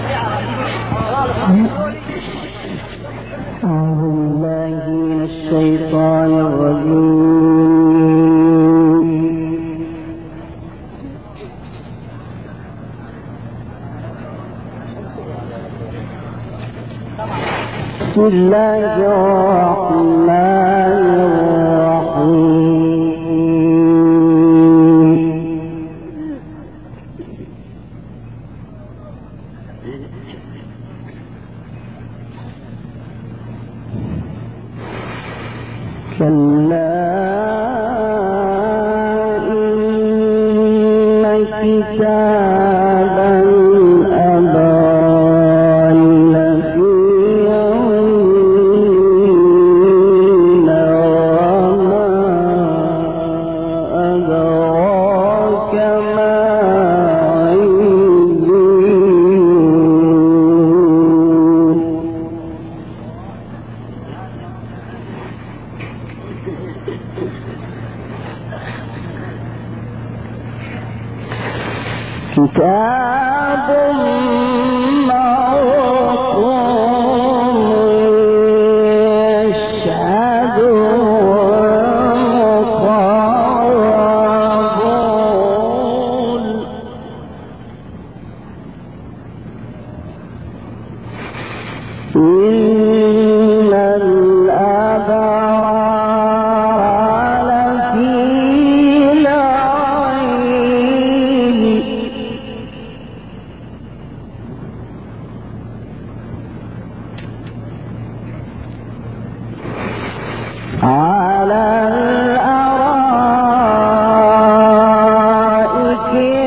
بسم الله الرحمن الرحيم. كلا إن كتاب الأبرار لفي عليين وما أدراك ما عليون. كتاب مرقوم يشهده المقربون. إن الأبرار لفي نعيم على الأرائك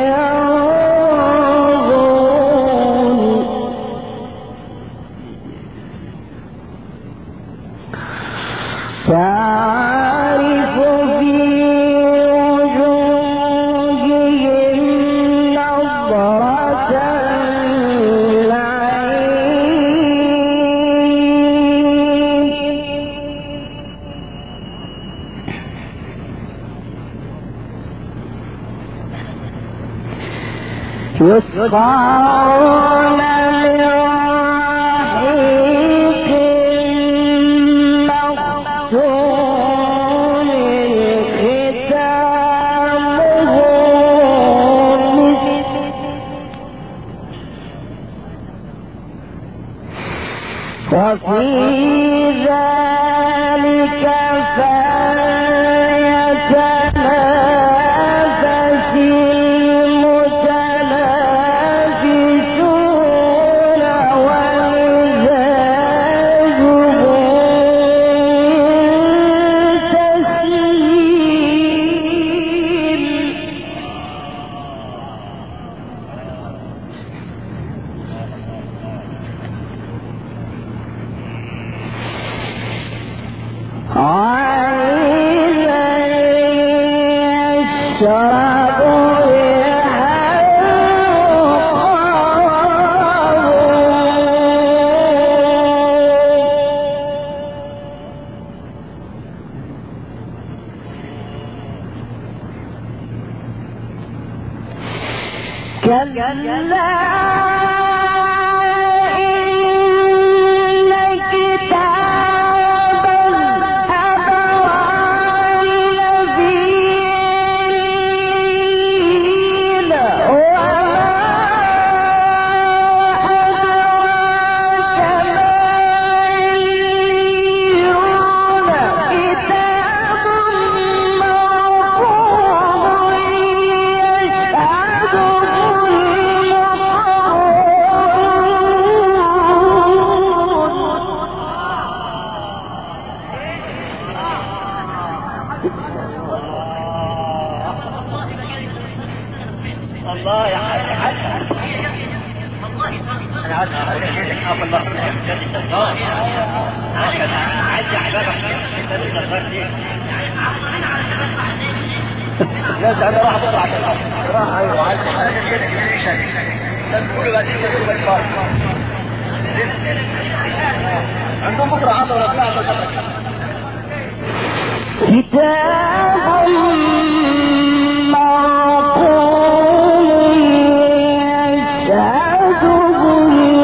ينظرون. تعرف في وجوههم نضرة النعيم. يسقون من رحيق مختوم ختامه مسك وفي ذلك فليتنافس المتنافسون ومزاجه تسليم. عينا يشرب بها المقربون. كلا إن كتاب الأبرار لفي عليين وما أدراك ما عليون. كتاب مرقوم يشهده الله يا حاج انا عايز اقول لك الله عايز احبابك انت لسه صغير ليه الناس انا راح بكره عشان راح ايوه عايز حاجه كده تقولوا بقى عندهم بكره عطوا ولا طلع كتاب مرقوم يشهده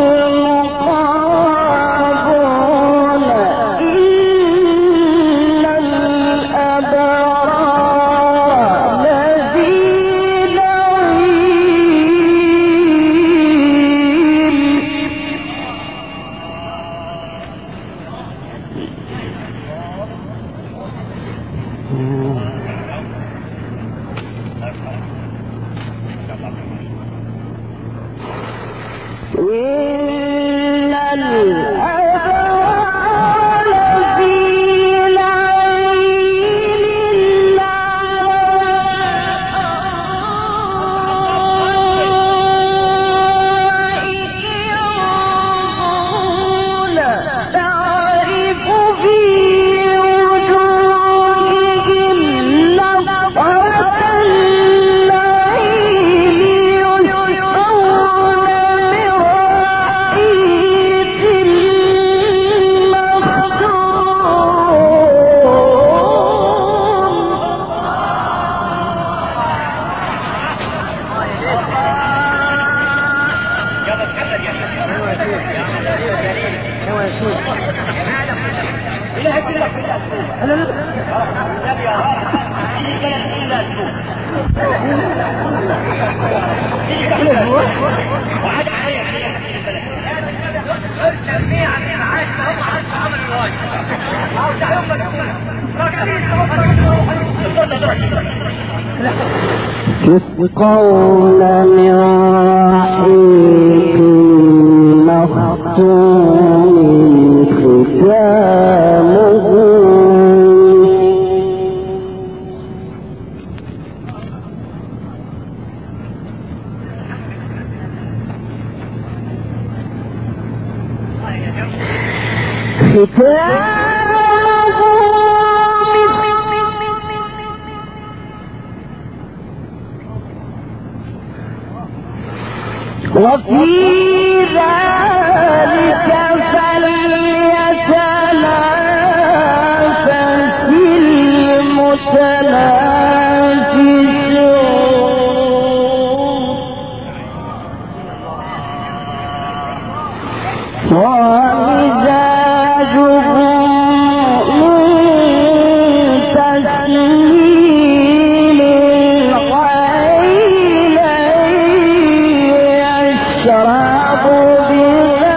يسقون من رحيق مختوم ختامه وفي ذلك فليتنافس المتنافسون ومزاجه من تسليم الغيل يشرب بها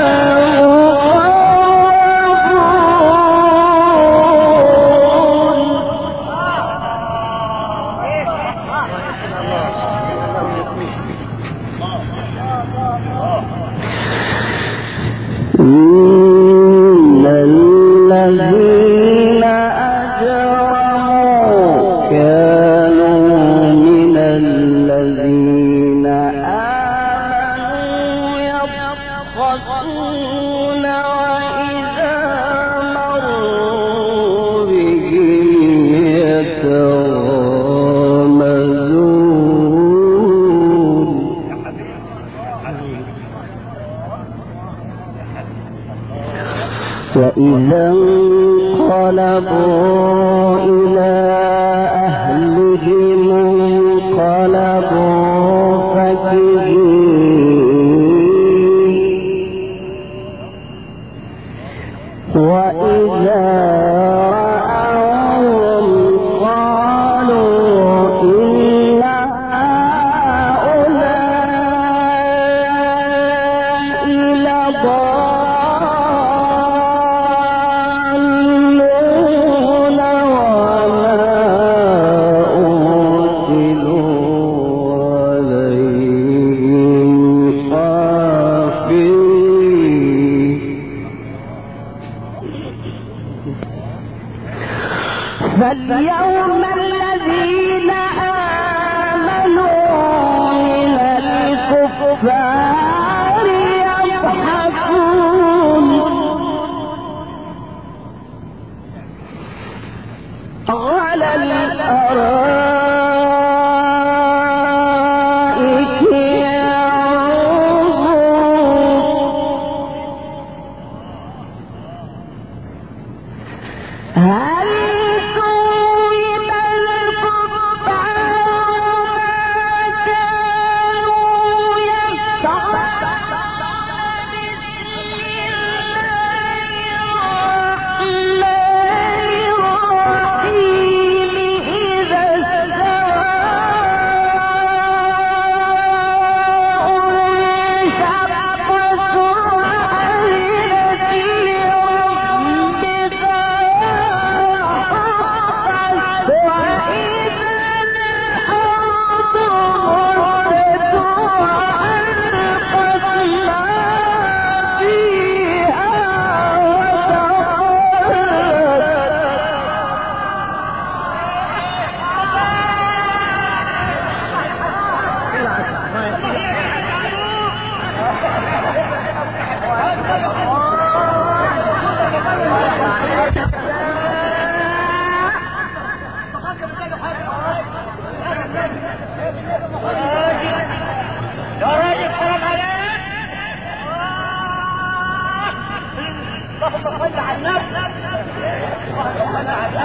إن الذين أجرموا كانوا من الذين آمنوا يضحكون وإذا مروا بهم يتغامزون وإذا انقلبوا إلى أهلهم انقلبوا فكهين وإذا رأوهم قالوا إن هؤلاء لضالون وما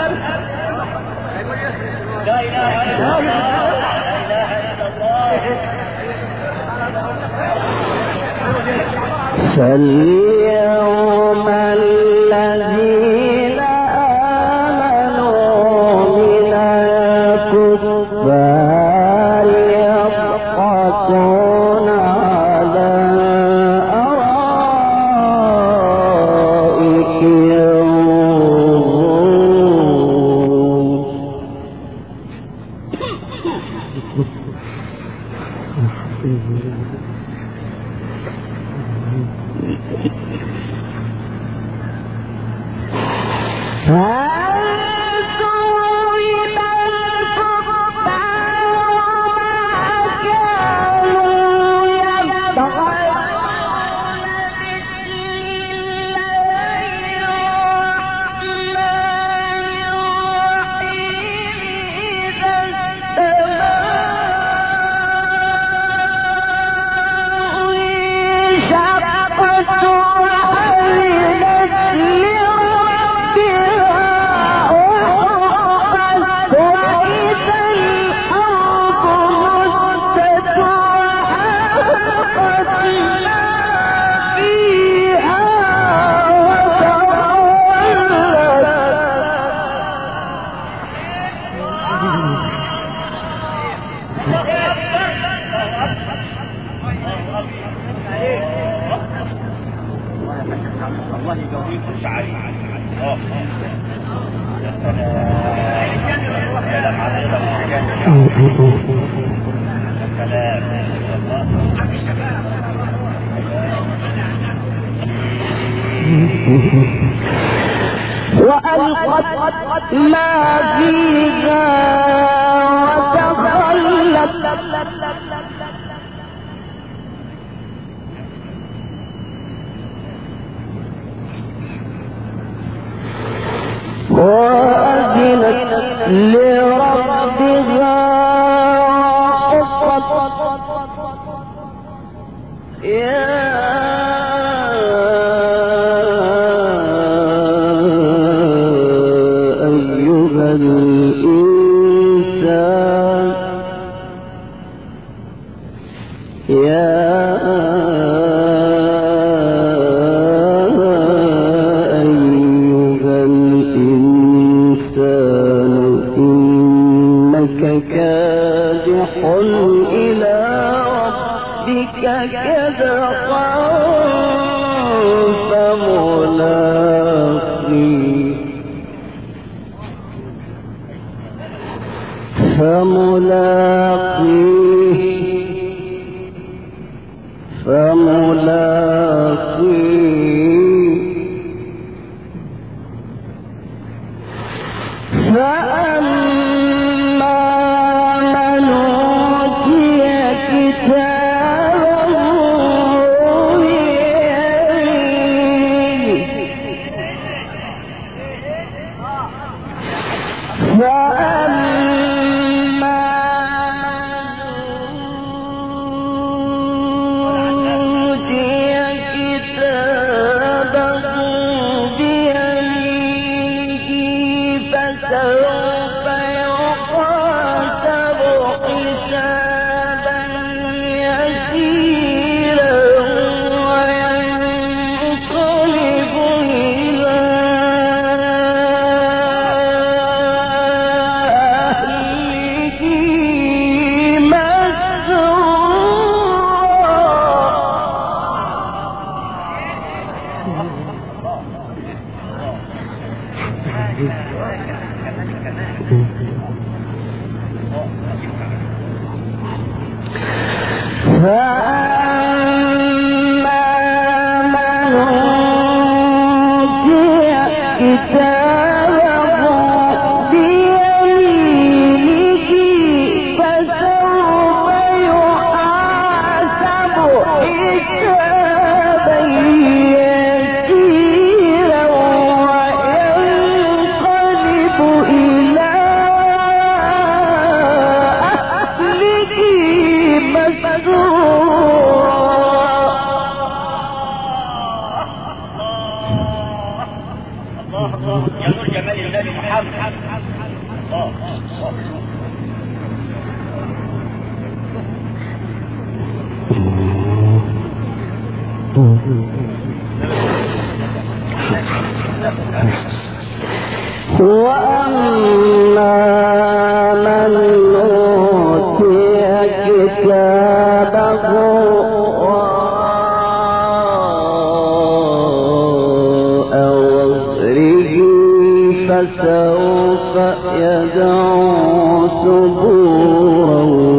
لا اله الا الله لا اله الا الله. فاليوم الذين آمنوا من الكفار يضحكون على أرائكهم الله يقويكم سعادة. سلام وألقت ما فيها وتخلت وأذنت لربها وحقت يا أيها الإنسان كادح إلى ربك كدحا فأما وأما من أوتي كتابه وراء ظهره فسوف يدعو ثبورا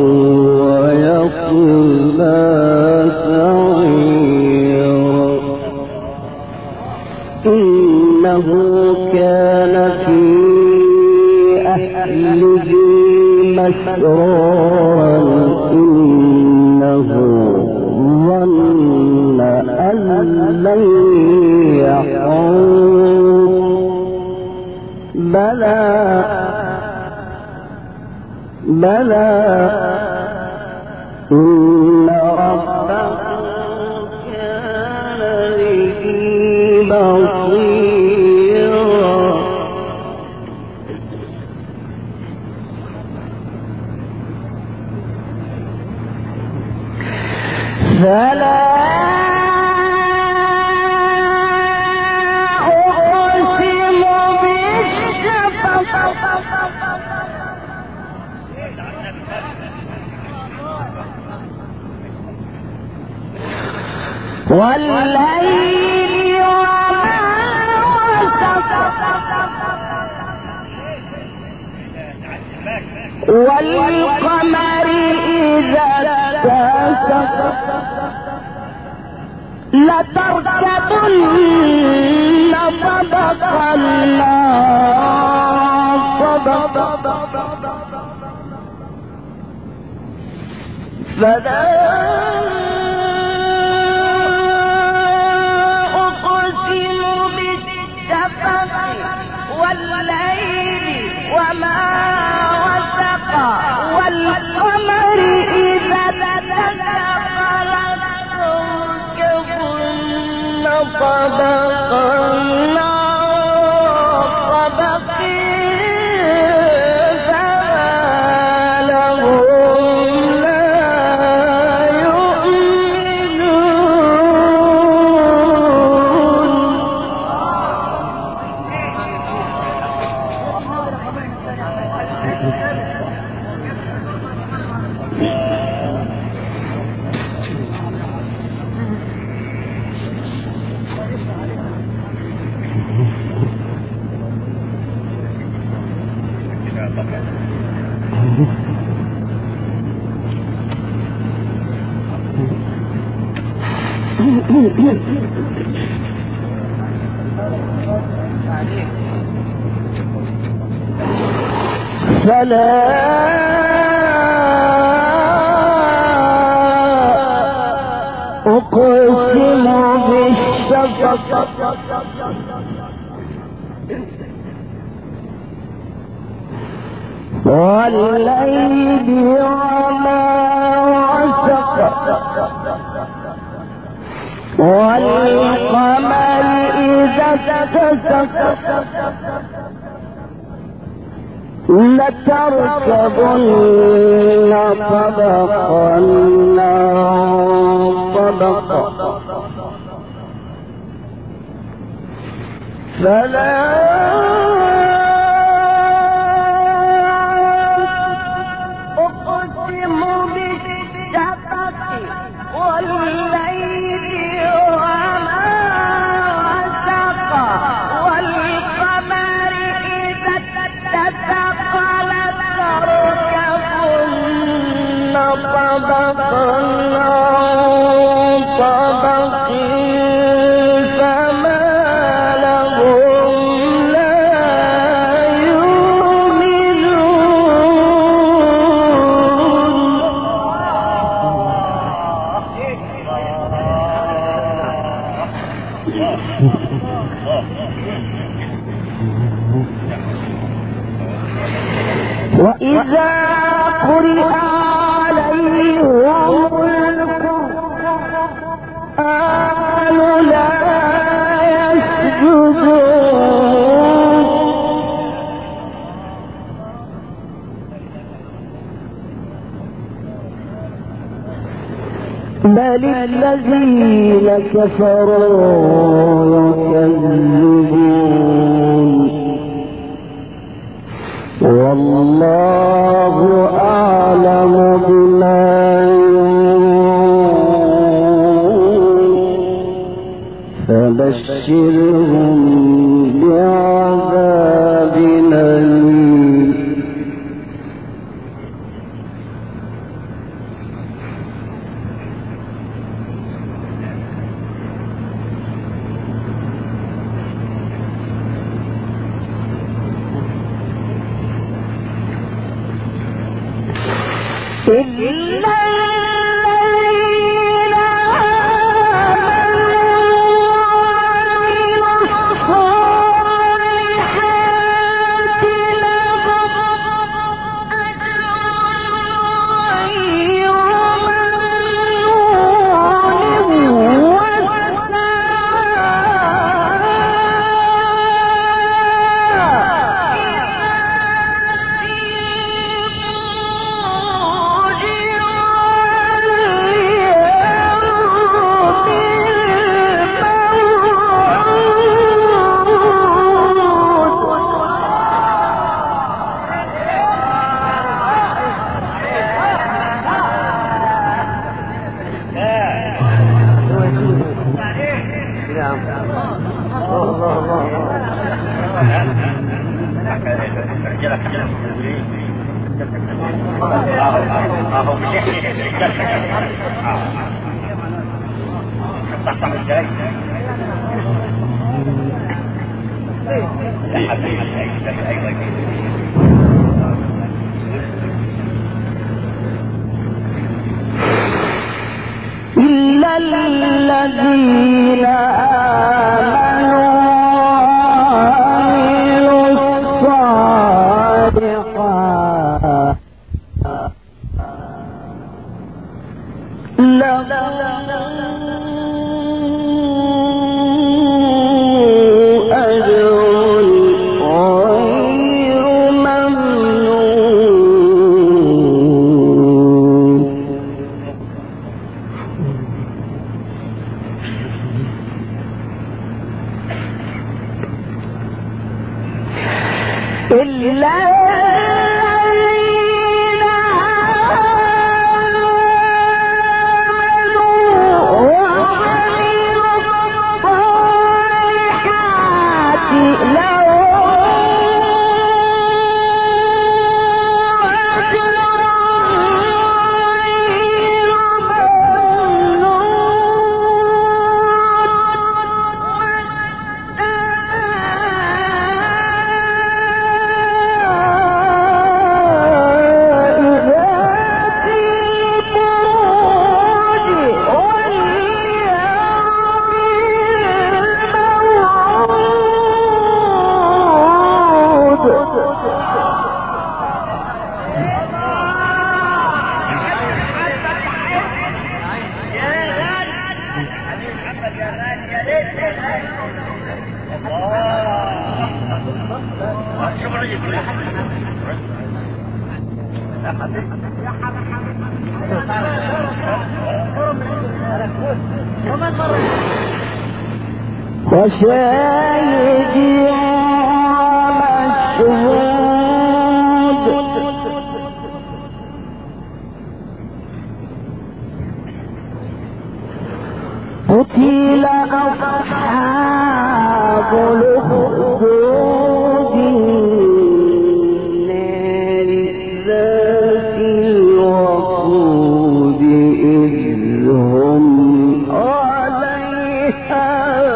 ويصلى سعيرا إنه كان في أهله مسرورا إنه ظن أن لن يحور بلى إن ربه كان به بصيرا فلا أقسم بالشفق والليل وما وسق والقمر إذا اتسق لتركبن طبقا عن طبق فلا أقسم بالشفق والليل وما وسق والقمر إذا اتسق لتركبن طبقا عن طبق فما لهم لا يؤمنون فلا أقسم بالشفق والليل وما وسق والقمر إذا اتسق لتركبن طبقا عن طبق فلا أقسم بالشفق والليل وما وسق والقمر إذا اتسق لتركبن طبقا عن طبق فما لهم لا يؤمنون وإذا قرئ عليهم القرآن لا يسجدون بل الذين كفروا يكذبون والله أعلم بما يوعون فبشرهم بعذاب أليم إلا الذين آمنوا وعملوا الصالحات لهم أجر غير إلا الذين آمنوا وعملوا الصالحات لهم أجر غير ممنون إلا الذين آمنوا وعملوا الصالحات لهم أجر غير وشاهد ومشهود قتل أصحاب الأخدود النار ذات الوقود إذ هم عليها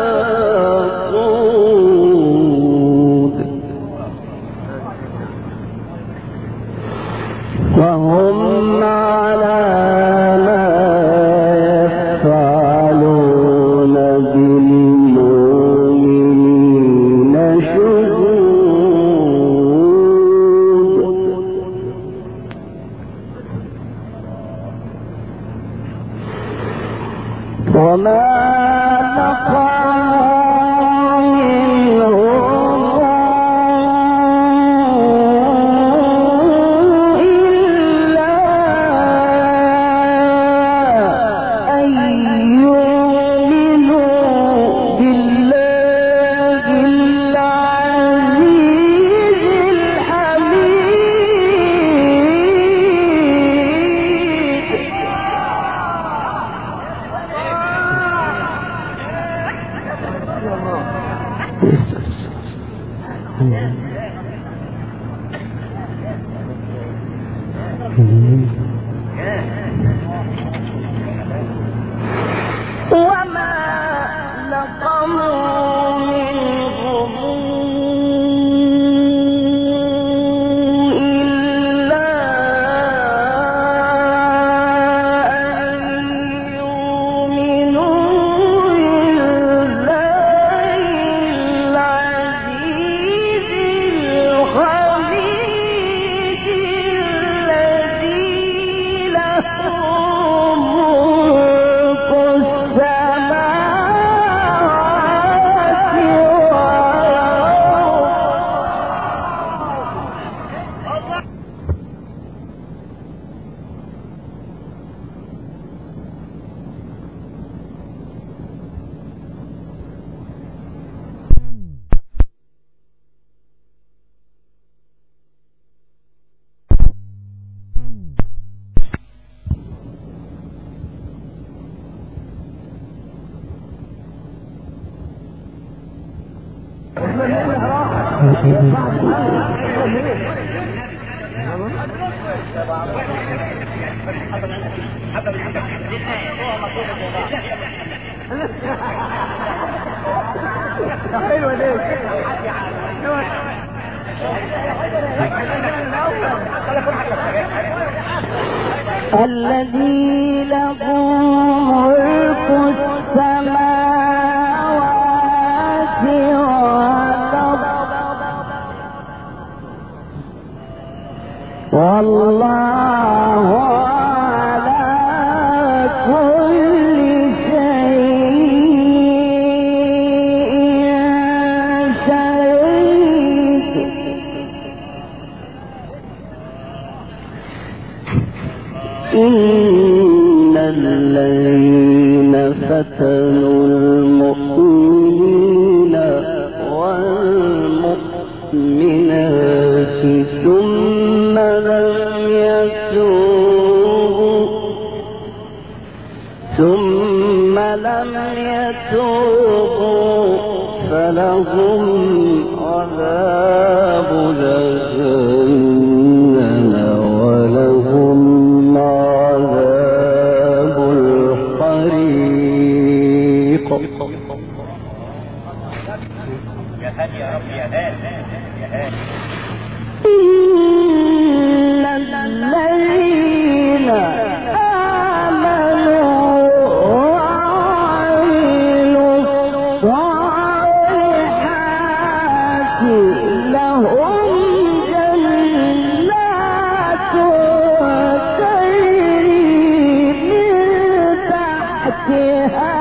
قعود وهم على ما يفعلون بالمؤمنين شهود وما نقموا منهم إلا أن وما نقموا منهم إلا أن يؤمنوا بالله العزيز الحميد الذي له ملك السماوات والأرض. الذي له ملك السماوات والأرض والله على كل شيء شهيد. إن الذين فتنوا المؤمنين والمؤمنات ثم لم يتوبوا فلهم عذاب جهنم ولهم عذاب الحريق. يا هادي يا رب يا هادي يا هادي. إن الذين آمنوا وعملوا الصالحات لهم جنات تجري من تحتها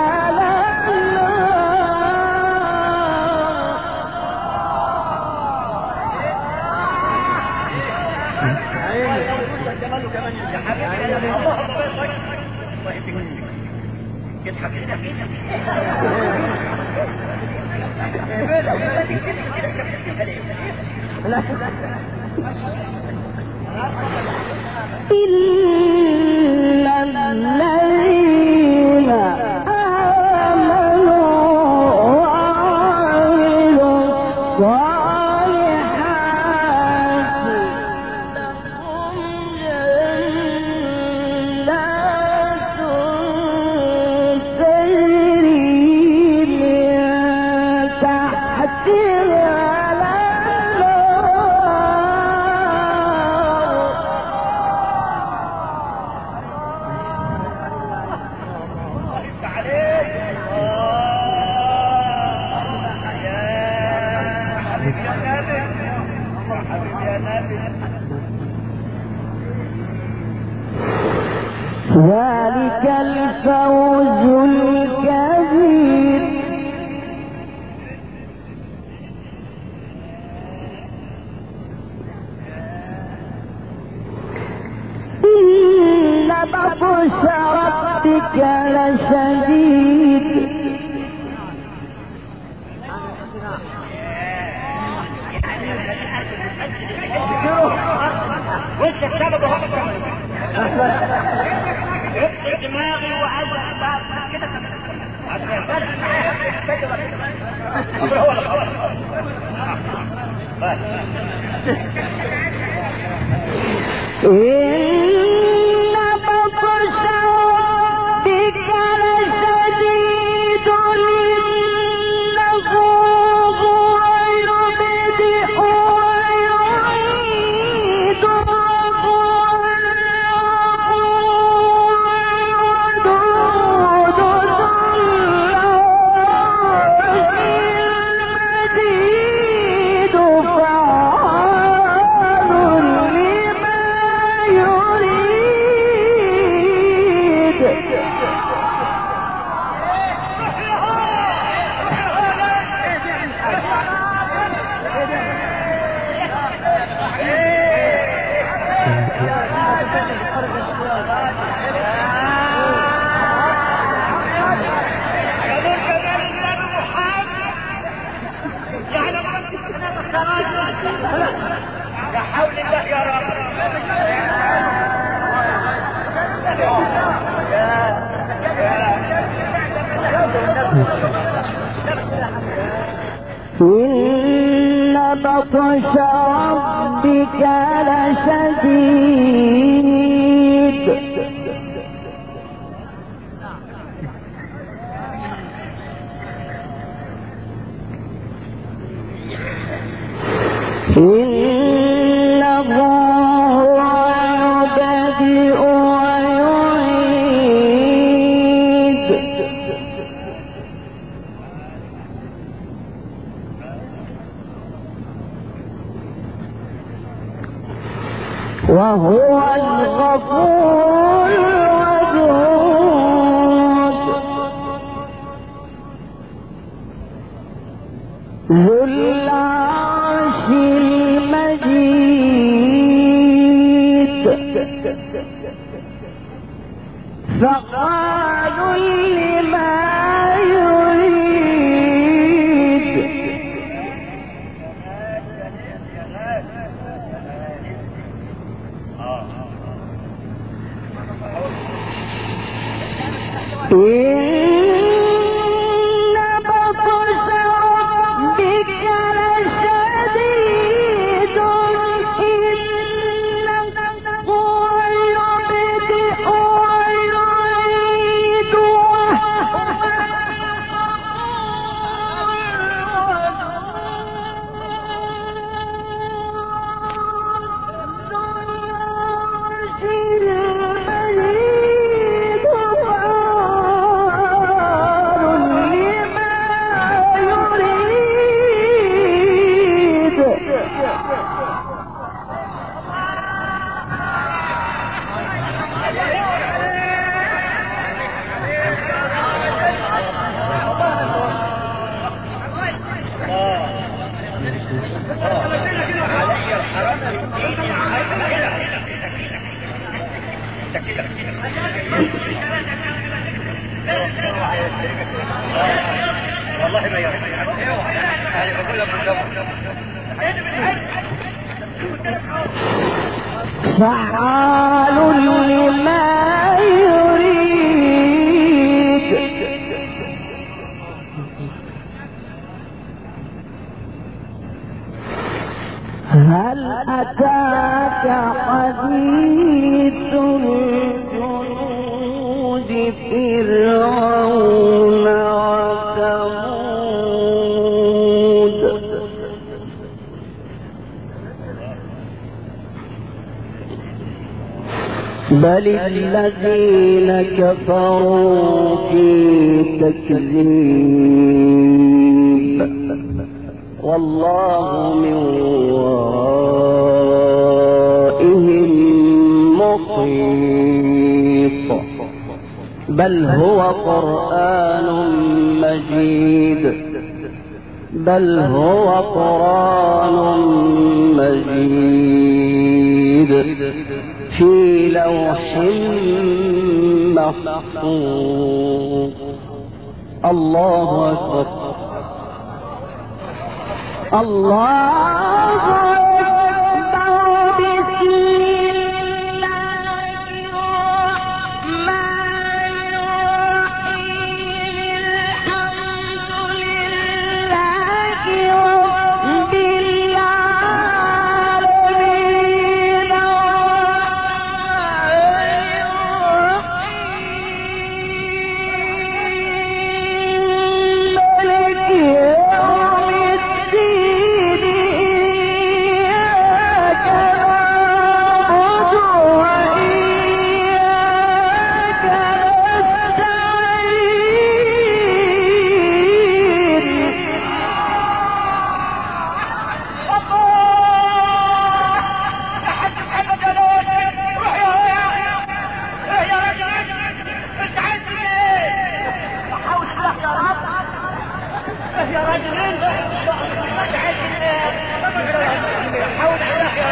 إن الذين آمنوا وعملوا الصالحات لهم جنات تجري من تحتها ذلك الفوز الكبير. إن بطش ربك لشديد. دماغي وعايز كده لا حول الله يا رب. إن بطش ربك لشديد إنه هو يبدئ ويعيد وهو الغفور الودود ذو العرش المجيد فعال لما يريد إن بطش ربك لشديد إنه هو يبدئ ويعيد والله ما يعرف. يعني بقول لك فعال لما يريد هل أتاك حديث الجنود فرعون وثمود بل الذين كفروا في تكذيب والله من ورائهم محيط بل هو قرآن مجيد بل هو قرآن مجيد في لوح محفوظ الله أكبر الله أكبر بسم الله الرحمن الرحيم الحمد يا راجل انت حاول عليك يا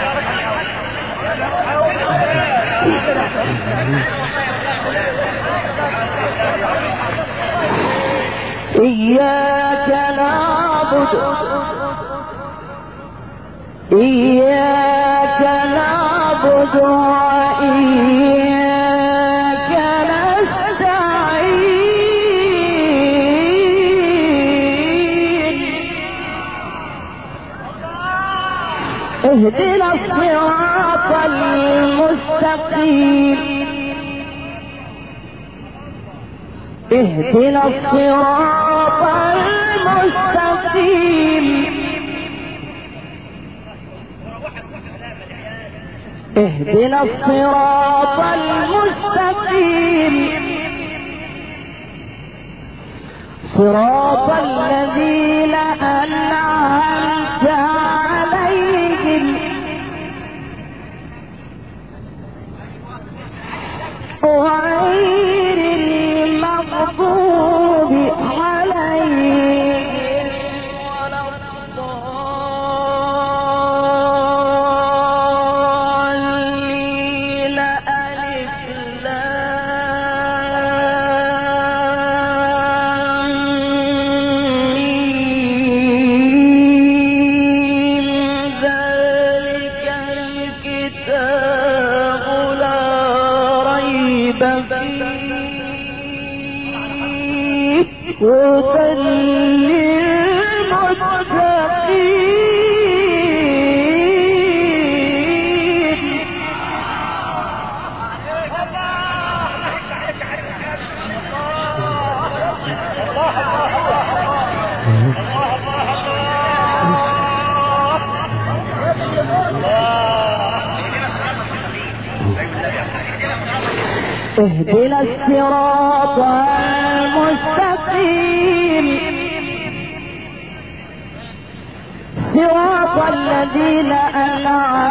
راجل. إياك نعبد إياك نعبد وإياك نستعين اهدنا الصراط المستقيم اهدنا الصراط المستقيم اهدنا الصراط المستقيم صراط الذين أنعمت عليهم غير المغضوب عليهم ولا الضالين. ألف لام ميم ذلك الكتاب لا ريب فيه هدى للمتقين. اهدنا الصراط المستقيم صراط الذين أنعمت